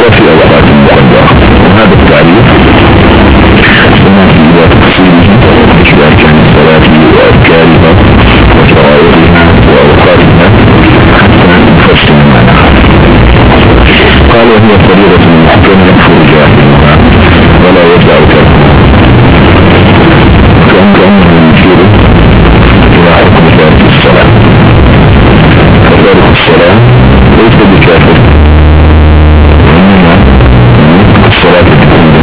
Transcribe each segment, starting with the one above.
في أوقات مقدرة. وهذا التعريف سنأتي إلى تفصيله في أركان الصلاة وأذكارها وشرائطها وأوقاتها حتى نفصل معناها. قال وهي فريضة محكمة يكفر جاهلها ولا يرجع تركها، كأنه يشير إلى حكم تارك الصلاة، فتارك الصلاة ليس بكافر، وإنما الصلاة الكتابية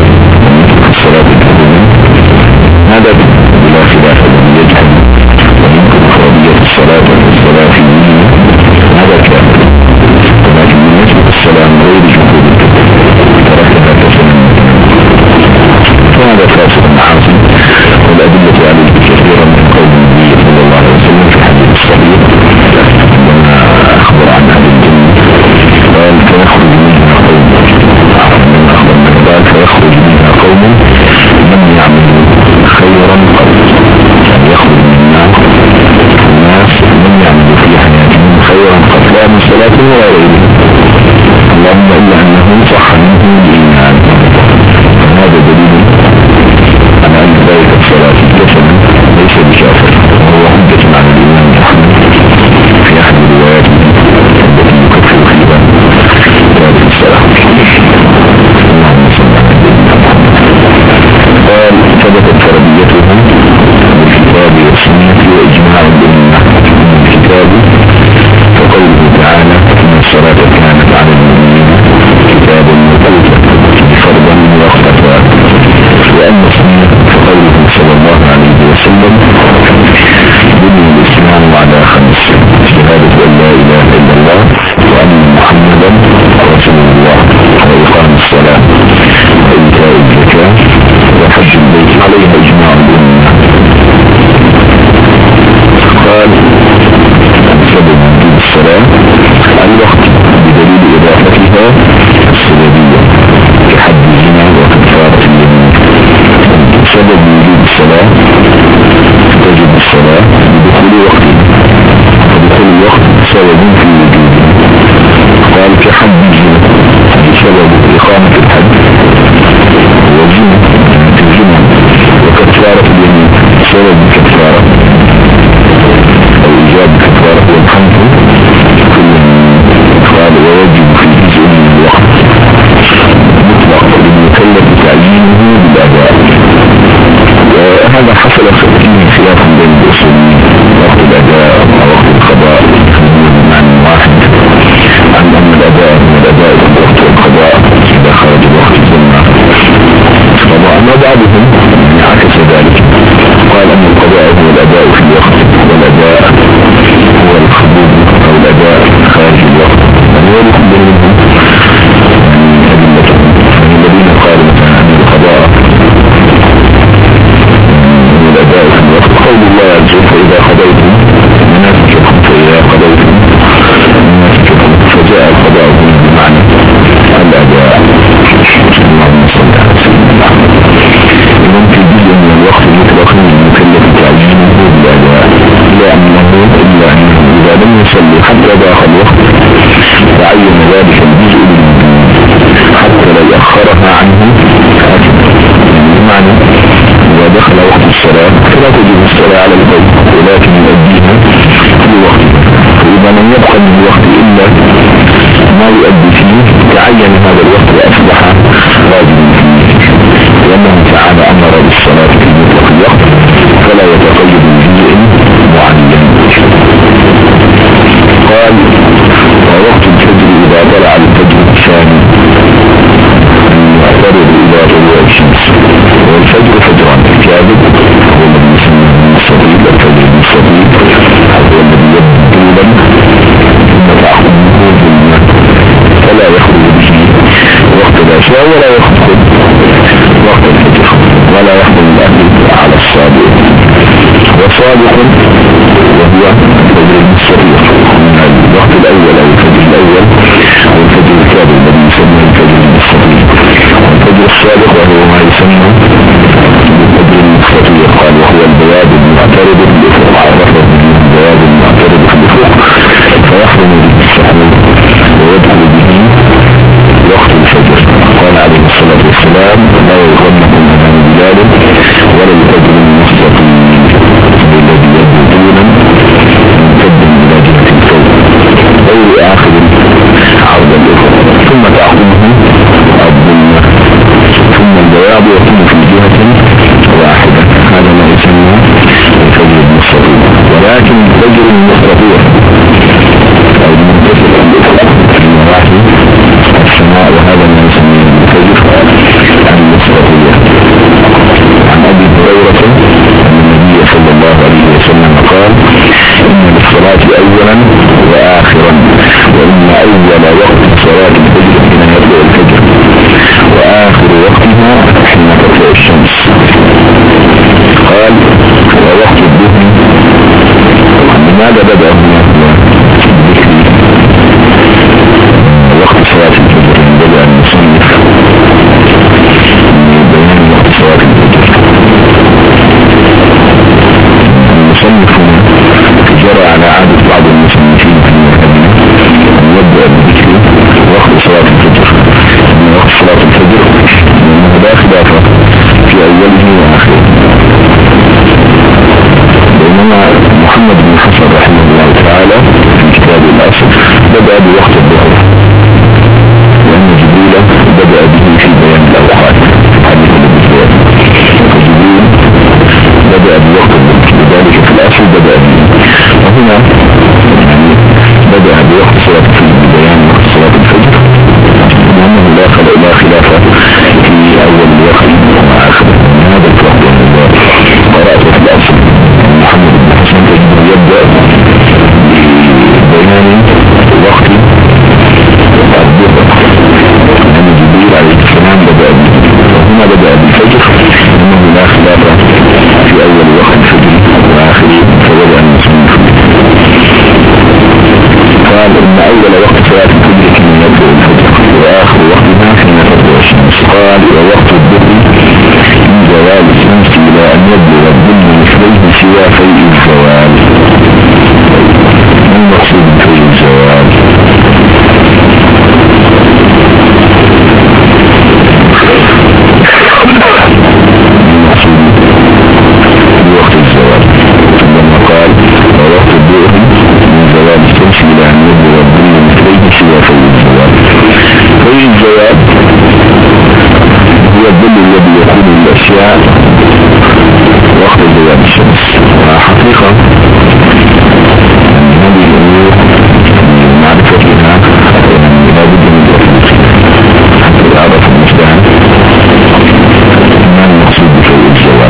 هذا بلا خلاف الذي يجهل ويمكن فرضية الصلاة والصلاة في الدين هذا كافر، ولكن من يثبت الصلاة من غير جهود تركها كفرا فهذا فاسق عاصي. والأدلة عليه كثيرا من قول النبي صلى الله عليه وسلم في حديث الصحيح لما أخبر عن أهل الجنة قال فيخرج منها قوم، من أخبر من قال فيخرج منها قوم لم يعملوا خيرا قط، يعني يخرج منها الناس لم يعملوا في حياتهم خيرا قط لا من صلاة ولا غيره، اللهم إلا أنه صح منه الإيمان. هذا دليل على أن ذلك الصلاة الكفر ليس بكافر، وهو حجة على الإمام أحمد في أحد الروايات التي يكفر فيها ذلك الصلاة. اللهم صل على سيدنا محمد. قال ثبتت فرضيتها بالكتاب والسنة وإجماع الأمة من الكتاب وقوله تعالى إن الصلاة كانت على المؤمنين كتابا موقوتا فرضا وقتا، وأما السنة فقوله صلى الله عليه وسلم بني الإسلام على خمس: شهادة أن لا إله إلا الله وأن محمدا رسول الله وإقام الصلاة وإيتاء الزكاة وحج البيت عليها إجماع الأمة. قال سبب وجود الصلاة الوقت بدليل إضافتها السببية كحد الزنا وكفارة اليمين. سبب وجود الصلاة تجب الصلاة بدخول وقتها، ودخول الوقت سبب في وجودها. قال كحد الزنا سبب إقامة الحد والزنا في الزنا، وكفارة اليمين سبب كفارة أو إيجاب كفارة والحمد كل. قال ويجب في جزء من الوقت مطلق للمكلف تعيينه بالأداء، وهذا حصل فيه خلاف بين الأصوليين وقت الأداء ووقت القضاء بمعنى واحد، عن أن الأداء من الأداء في وقت القضاء إذا خرج الوقت الزمن قضاء، أما بعضهم عكس ذلك قال أن القضاء هو الأداء في الوقت والأداء هو الخروج أو الأداء خارج الوقت. هو يخبر منهم أدلتهم الذين قالوا مثلا أن القضاء هو الأداء في الوقت قول الله عز وجل فإذا قضيتم مناسككم فإذا قضيتم مناسككم فجاء القضاء بمعنى الأداء. اللهم صل على سيدنا محمد. ممكن جزء من الوقت المطلق المكلف تعيينه بالأداء إلا أنه إذا لم يصلي حتى ضاق الوقت تعين ذلك الجزء حتى لا يأخرها عنه بمعنى إذا دخل وقت الصلاة فلا تجب الصلاة على البيت ولكن يؤديها في وقتها، فإذا لم يبقى من الوقت إلا ما يؤدي فيه تعين هذا الوقت وأصبح واجبا فيه، لأنه تعالى أمر بالصلاة في مطلق الوقت فلا يتقيد بجزء معين. قال ووقت الفجر إذا طلع الفجر الثاني يعترض إلى طلوع الشمس، والفجر فجران: الكاذب هو الذي يسمى المستطيل، الفجر المستطيل هو الذي يبدو طولا ثم تعقبه ظلمة فلا يخرج به وقت العشاء ولا يخرج وقت الفجر ولا يخرج الأهل على الصادق. وصادق وهو الفجر المستطيل من الوقت الأول أو الفجر الأول والفجر الكاذب الذي يسمى الفجر المستطيل، والفجر الصادق وهو ما يسمى الفجر المستطيل. قال وهو البياض المعترض بالأفق، عرفه البياض المعترض بالأفق فيحرم به السحور ويدخل به وقت لكن الفجر المستطير أو المنتصر في مراحل السماء، وهذا ما يسميه الفجر المستطير. عن أبي هريرة أن النبي صلى الله عليه وسلم قال: إن للصلاة أولا وآخرا، وإن أول وقت صلاة الفجر حين يطلع الفجر، وآخر وقتها حين تطلع الشمس. قال: ووقت الظهر. لماذا بدأ هنا ذكر وقت صلاة الفجر؟ بدأ المصنف بيان وقت صلاة الفجر. المصنف جرى على عادة بعض المصنفين في المرتبين أن يبدأ بذكر وقت صلاة الفجر، أن وقت صلاة الفجر أنه لا خلاف في أوله وآخره، بينما محمد بن حسن رحمه الله تعالى في كتاب الأصل بدأ بوقت الظهر، لأن جبريل بدأ به في بيان الأوقات حديث الإسلام، فجبريل بدأ بوقت الظهر، لذلك في الأصل بدأ به، وهنا يعني بدأ بوقت صلاة الفجر، بيان وقت صلاة الفجر، لأنه لا خلاف في أول الوقت وآخره. من هذا الوقت قرأت في الأصل محمد بن حسن تجد يبدأ ببيان وقت الظهر، لأن جبريل عليه السلام بدأ به، وهنا بدأ بالفجر، إنه لا خلاف في أول وقت الفجر وآخره، فبدأ المسلمين فيه. قال: إن أول وقت صلاة الفجر حين يطلع الفجر، وآخر وقتها حين تطلع الشمس. قال: ووقت الظهر من زوال الشمس إلى أن يبلغ الظل مثليه سوى فيء الزوال. ما المقصود بفيء الزوال؟ المقصود بوقت الزوال لما قال: ووقت الظهر من زوال الشمس إلى أن يبلغ الظل مثليه سوى فيء الزوال. فيء الزوال هو الظل الذي يكون للأشياء وقت زوال الشمس. وحقيقة هذه الأمور معرفتها لا بد من التفكير حتى يعرف المستعان ما المقصود بفيء الزوال.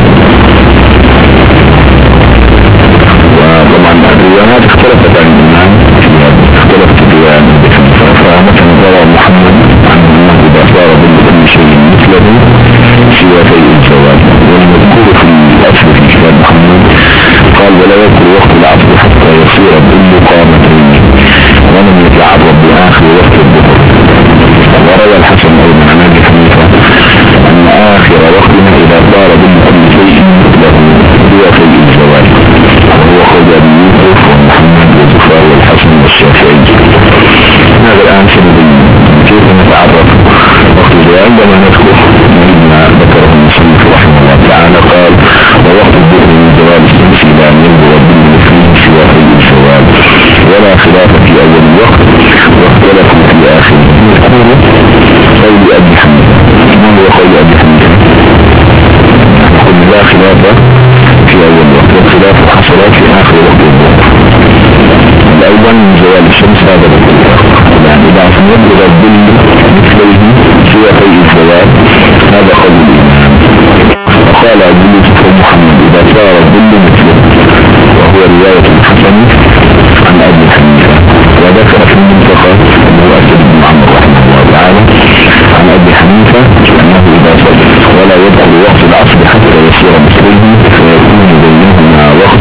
وطبعا الروايات اختلفت عن الإمام، اختلفت الروايات، فمثلا روى محمد عن أنه إذا صار كل شيء مثله سوى فيء الزوال. والمذكور في الأصل في كتاب محمد قال: ولا يذكر وقت العصر حتى يصير الظل قامتين، ولم يتعرض بآخر وقت الظهر. وروى الحسن أيضا عن أبي حنيفة أن آخر وقتنا إذا صار ظل كل شيء مثله سوى فيء الزوال، وهو قول أبي يوسف ومحمد وزفار والحسن والشافعي. هذا الآن سنبين كيف نتعرف وقت الزوال عندما نذكر ما ذكره المصنف رحمه الله تعالى. قال: ووقت الظهر من زوال الشمس إلى أن يبلغ الظل مثله سوى فيء الزوال، ولا خلاف في أول الوقت، واختلفوا في آخره. يذكر قول أبي حنيفة. ما هو قول أبي حنيفة؟ نقول لا خلاف في أول الوقت، والخلاف حصل في آخر وقت الظهر. الأول من زوال الشمس، هذا الخلاف، يعني بعد أن يبلغ الظل مثله سوى فيء الزوال، هذا قول الإمام. وقال أبو يوسف محمد: إذا صار الظل مثله، وهو رواية الحسن عن أبي حنيفة. وذكر في المنتقى أنه أسد بن عمرو رحمه الله تعالى عن أبي حنيفة أنه إذا صدق ولا يدخل وقت العصر حتى يصير مثله فيكون بينهما وقت.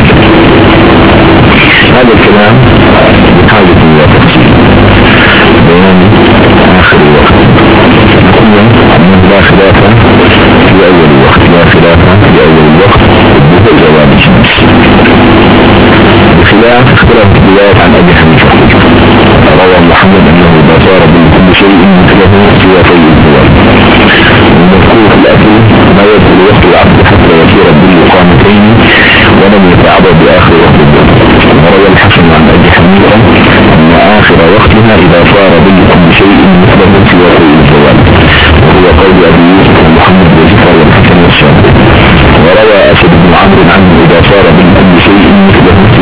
هذا الكلام بحاجة إلى تفصيل بيان آخر الوقت. نقول أنه لا خلاف في أول الوقت، لا خلاف في أول الوقت بزوال الشمس، بخلاف اختلاف الروايات عن أبي حنيفة. روى محمد أنه إذا صار بكل شيء مثله سوى فيء الزوال. المذكور في الأصل ما يدخل وقت العصر حتى يصير الظل قامتين، ولم يتعرض بآخر وقت الظهر. وروى الحسن عن أبي حنيفة أن آخر وقتها إذا صار ظل كل شيء مثله سوى فيء الزوال، وهو قول أبي يوسف ومحمد وزفر والحسن والشافعي. وروى أسد بن عمرو عنه إذا صار ظل كل شيء مثله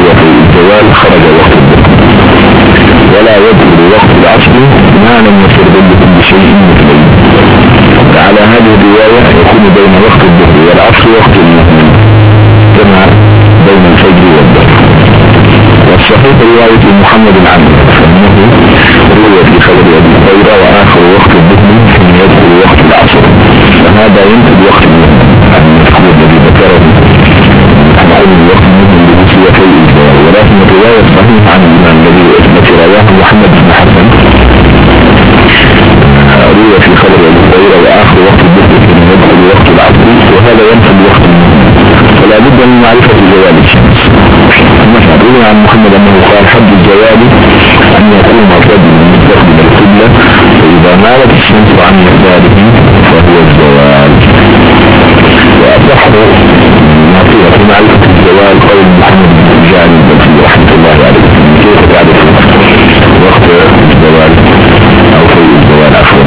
العصر ما لم يصر ظل كل شيء مثلين. على هذه الرواية يكون بين وقت الظهر والعصر وقت المؤمن كما بين الفجر والظهر. والصحيح رواية محمد عنه فإنه روى في خبر أبي هريرة وآخر وقت الظهر ثم يدخل وقت العصر، فهذا ينتهي وقت المؤمن المذكور الذي ذكره عن علم وقت المؤمن بوسيلة الإجبار. ولكن الرواية الصحيحة عن الإمام التي رواه محمد بن حسن روى في خبر أبي هريرة وآخر وقت الظهر ثم يدخل وقت العصر، وهذا ينتهي وقت المؤمن، فلا بد من معرفة زوال الشمس. مثلا روى عن محمد أنه قال حد الزوال أن يكون الرجل مستقبل القبلة فإذا مالت الشمس عن يساره فهو الزوال. وأصح ما فيه في معرفة الزوال قول محمد بن جعل البلخي رحمة الله عليه. كيف تعرف وقت الزوال أو فوق الزوال عفوا؟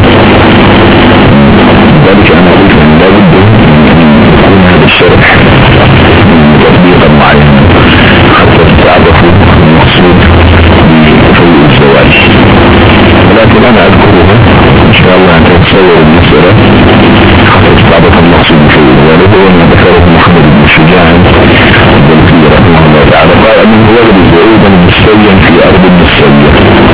ذلك أنا قلت أن لا بد من يكون هذا الشرح تطبيقا معينا حتى تعرفوا المقصود بفوق الزوال. ولكن أنا أذكرها إن شاء الله أن تتصور المسألة حتى تعرف المقصود بفوق الزوال. هو ما ذكره محمد بن شجاع البلخي رحمه الله تعالى قال أنه يغرب عودا مستويا في أرض مستوية،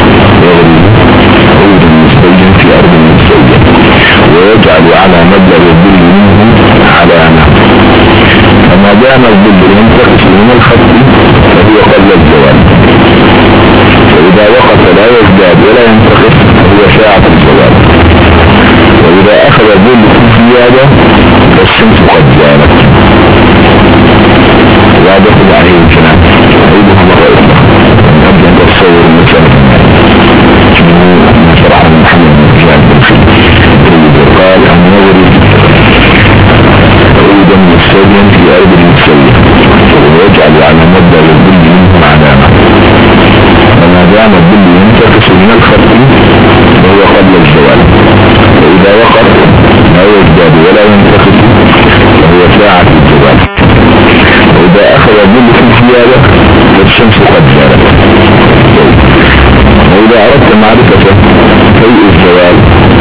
عودا مستويا في أرض مستوية ويجعل على مبلغ الظل منه علامة، فما دام الظل ينتقص من الخط فهو قبل الزوال، وإذا وقف لا يزداد ولا ينتقص فهو ساعة الزوال، وإذا أخذ الظل في زيادة فالشمس قد زالت. واضح عليه الكلام. أعيدها مرة أخرى قبل أن تتصور المسألة ما شرحه محمد بن جعل البلخي. قال أن يغرب عودا مستويا في أرض مستوية ويجعل على مبدأ الظل منه علامة، فما دام الظل ينتقص من الخط فهو قبل الزوال، وإذا وقف لا يزداد ولا ينتقص فهو ساعة الزوال، وإذا أخذ الظل في زيادة فالشمس قد زالت. وإذا أردت معرفة فوق الزوال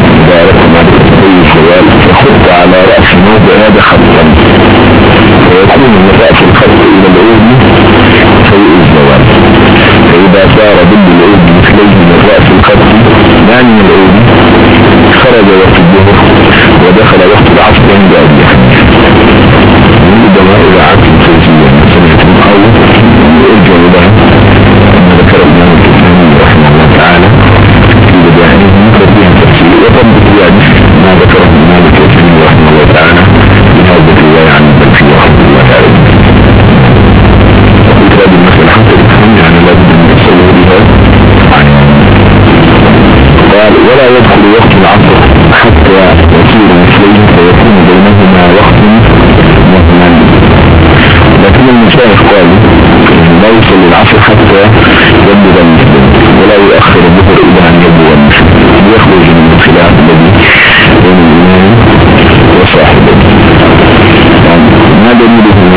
فخط على رأس موضع هذا خطا ويكون من رأس الخط إلى العود فوق الزوال، فإذا صار ضد العود مثليه من رأس الخط لا من العود خرج وقت الظهر ودخل وقت العصر عند أبي حنيفة. عندما إذا عدت التوزيع سمعتم أو يرجع لها أن ذكر الإمام الكفاني رحمه الله تعالى في بداية فيها تفسير وطبق يعني ما ذكره الإمام الكفاني رحمه الله تعالى بهذا الرواية عن البلخي رحمه الله تعالى. وقلت هذه المسألة حتى تفهم يعني لابد من تصورها. قال ولا يدخل وقت العصر حتى يصير مثليه فيكون بينهما وقت مهمل، لكن المشايخ قالوا لا يصل العصر حتى يبلغ المسلم ولا يؤخر الظهر إلى أن يبلغ المسلم ليخرج من الخلاف الذي بين الإمام وصاحبه. ما دليلهما؟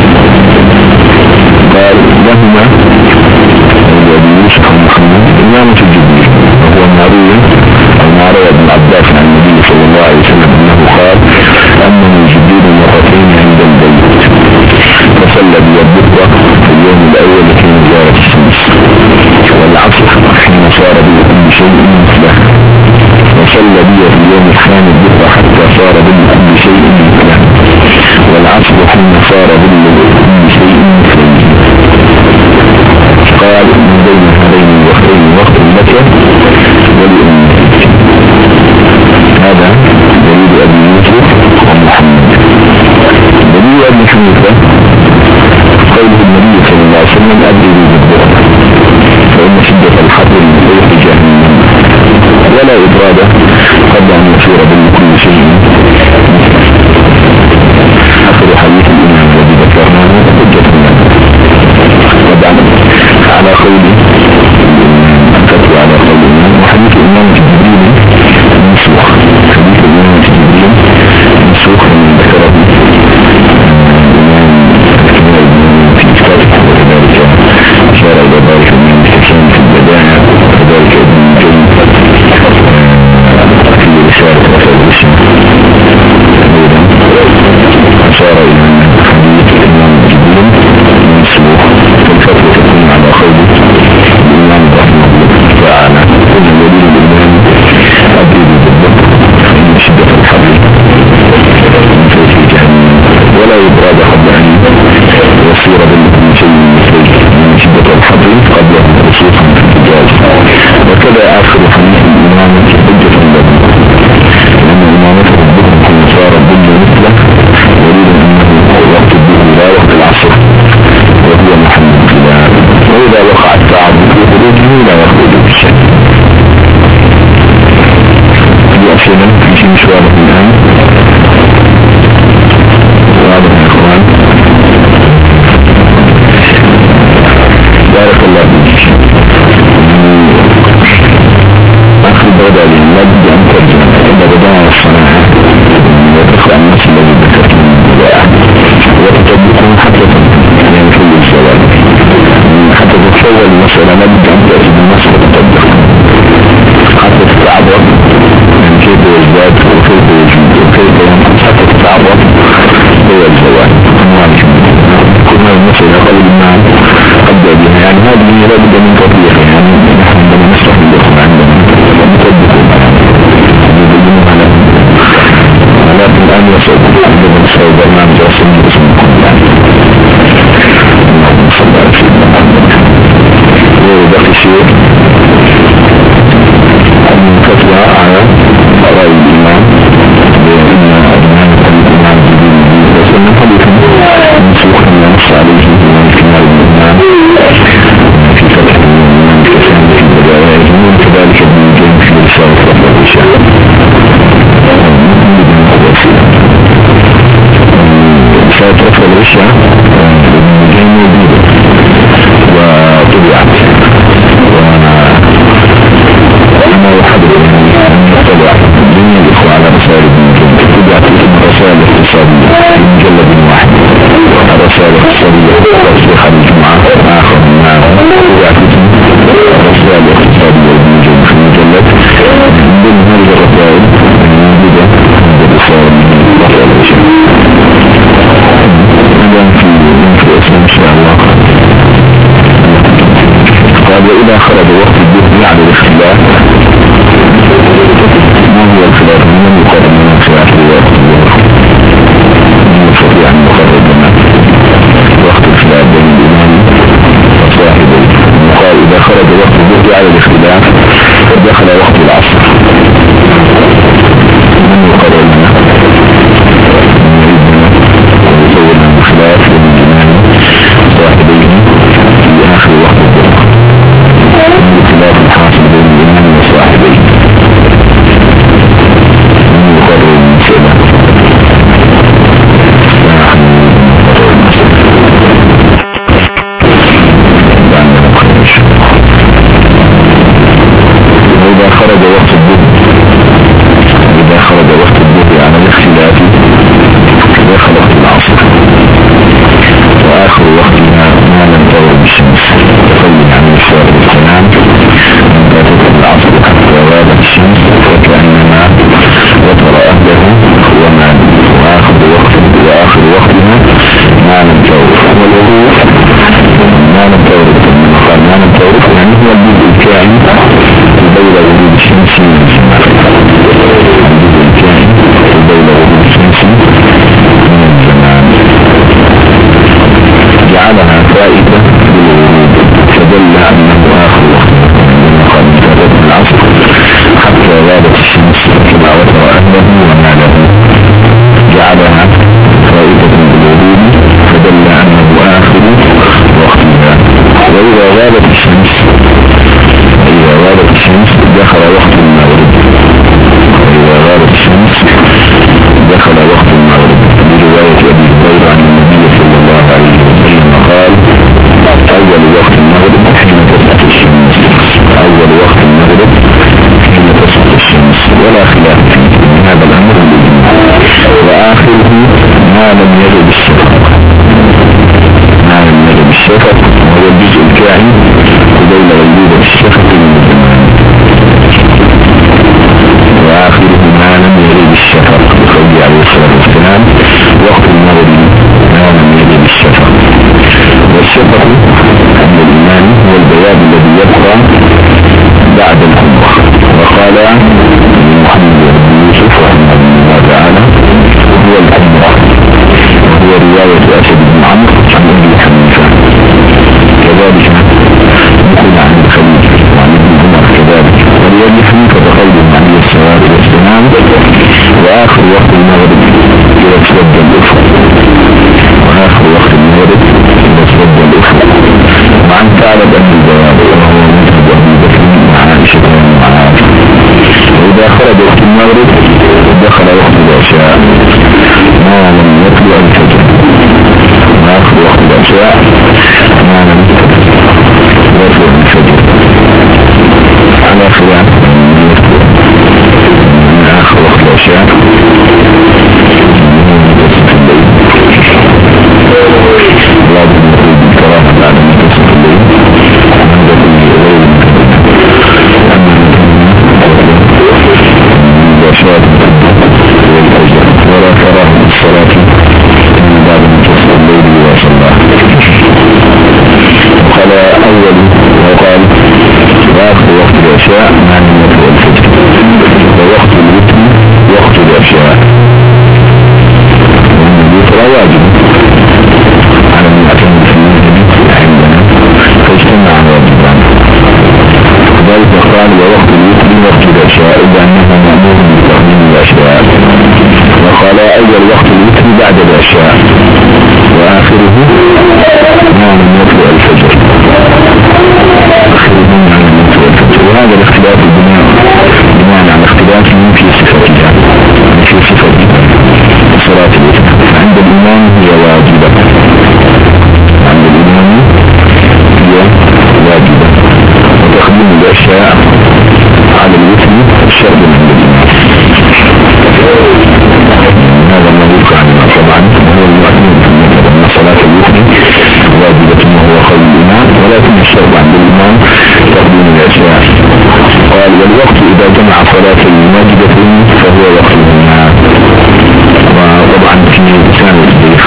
قال لهما أبي يوسف محمد إمامة الجبريل وهو ما روى ابن عباس عن النبي صلى الله عليه وسلم أنه قال أمن الجبريل مرتين عند البيت فصلى بالظهر في اليوم الأول حين زالت الشمس، والعصر حين صار بكل شيء مثله، وصلى بي في اليوم الثاني الظهر حتى صار بكل شيء مثله، والعصر حين صار بكل شيء مثله. قال من بين هذين الوقتين وقت لك ولأمتك. هذا دليل أبي يوسف ومحمد. دليل أبي حنيفة قوله النبي صلى الله عليه وسلم أبرد بالظهر فإن شدة الحر من فوق جهنم ولا إبراد قبل أن يصير بكل شيء. آخر حديث الإمام الذي ذكرناه حجة الناس. طبعا على قوله أنكتوا على قول الإمام وحديث الإمام الجبريل منسوخ، حديث الإمام الجبريل منسوخ من ذكره في كتابه، وكذلك أشار إلى ذلك من الحسين في البداية وكذلك ابن جيد فائدة بالورود فدل أنه آخر وقت قد فاتت العصر حتى غابت الشمس كما وتر أهله وماله جعلها فائدة بالورود فدل أنه آخر وقتها. وإذا غابت الشمس دخل وقت المغرب. وإذا غابت الشمس دخل وقت المغرب برواية أبي هريرة عن النبي صلى الله عليه وسلم قال أول وقت المغرب حين تسقط الشمس. أول وقت المغرب حين تسقط الشمس ولا خلاف فيه من هذا الأمر بالإجماع. وآخره ما لم يغب الشفق. ما لم يغب الشفق وهو الجزء الكائن قبيل غيبوبة الشفق من الزمان. وآخره ما لم يغب الشفق بقوله عليه الصلاة والسلام وقت المغرب ما لم يغب الشفق. والشفق عند الإمام هو البياض الذي يبقى بعد القمر. وقال محمد بن يوسف رحمه الله تعالى هو القمر، وهو رواية أسد بن عمرو عن أبي حنيفة. كذلك نقول عن الخليل وعن ابن عمر كذلك. ولأبي حنيفة قوله عليه الصلاة والسلام وآخر وقت المغرب إذا اسود الأفق. وآخر وقت المغرب إذا اسود الأفق. وعن ثعلب بن البياض وهو مذهب أبي بكر وعائشة ومعاذ. وإذا خرج وقت المغرب دخل وقت العشاء ما لم يطلع الفجر. وآخر وقت العشاء ما لم يطلع الفجر على خلاف من آخر وقت العشاء لازم يقول بالكراهة بعد منتصف الليل وهذا كله غير ولا كراهة الصلاة بعد منتصف الليل وصلاة. وقال أول وقال وآخر وقت العشاء ما لم يطلع الفجر. ووقت الوتر وقت العشاء والوتر واجب على من أتم في المسجد عندنا فاجتمع واجبان. ذلك قال ووقت الوتر وقت العشاء إذا أنه مأمور بتقديم العشاء. وقال أول وقت الوتر بعد العشاء وآخره ما لم يطلع الفجر. وهذا الاختلاف بناء على اختلافهم في صفتها في صفة صلاة الوتر. عند الإمام هي واجبة. عند الإمام هي واجبة. وتقديم العشاء على الوتر شرط عند الإمام. هذا الموضوع عنه طبعا هو المؤمن أن صلاة الوتر واجبة وهو قول الإمام، ولكن الشرط عند الإمام تقديم العشاء. قال والوقت إذا جمع صلاة الواجبة فهو وقتهما. وطبعا في لسان الشيخ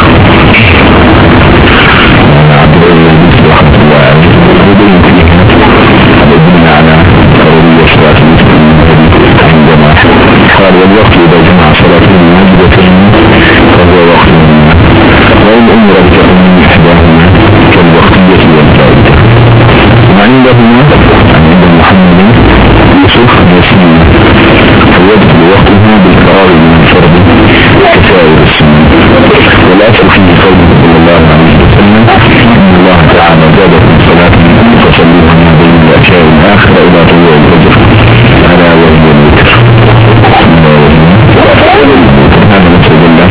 عبد العزيز رحمه الله عليه يبين فيها الدين على ضرورية صلاة الوتر عندما قال والوقت إذا جمع صلاة الواجبة فهو وقتهما وإن أمر بتقديم إحداهما كالوقتية والفائدة. وعندهما عند محمد يوسف يسير فيدخل وقتها بالفراغ من الفرد كسائر السنة. والأصل فيه قوله صلى الله عليه وسلم إن الله تعالى زادكم صلاة فصلوها ما بين العشاء الآخرة إلى طلوع الفجر ألا وهي الوتر. هذا نسأل الله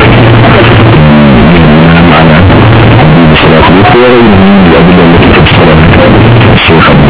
على صلاة الوتر وغيره من الأدلة التي تفصلها الشيخ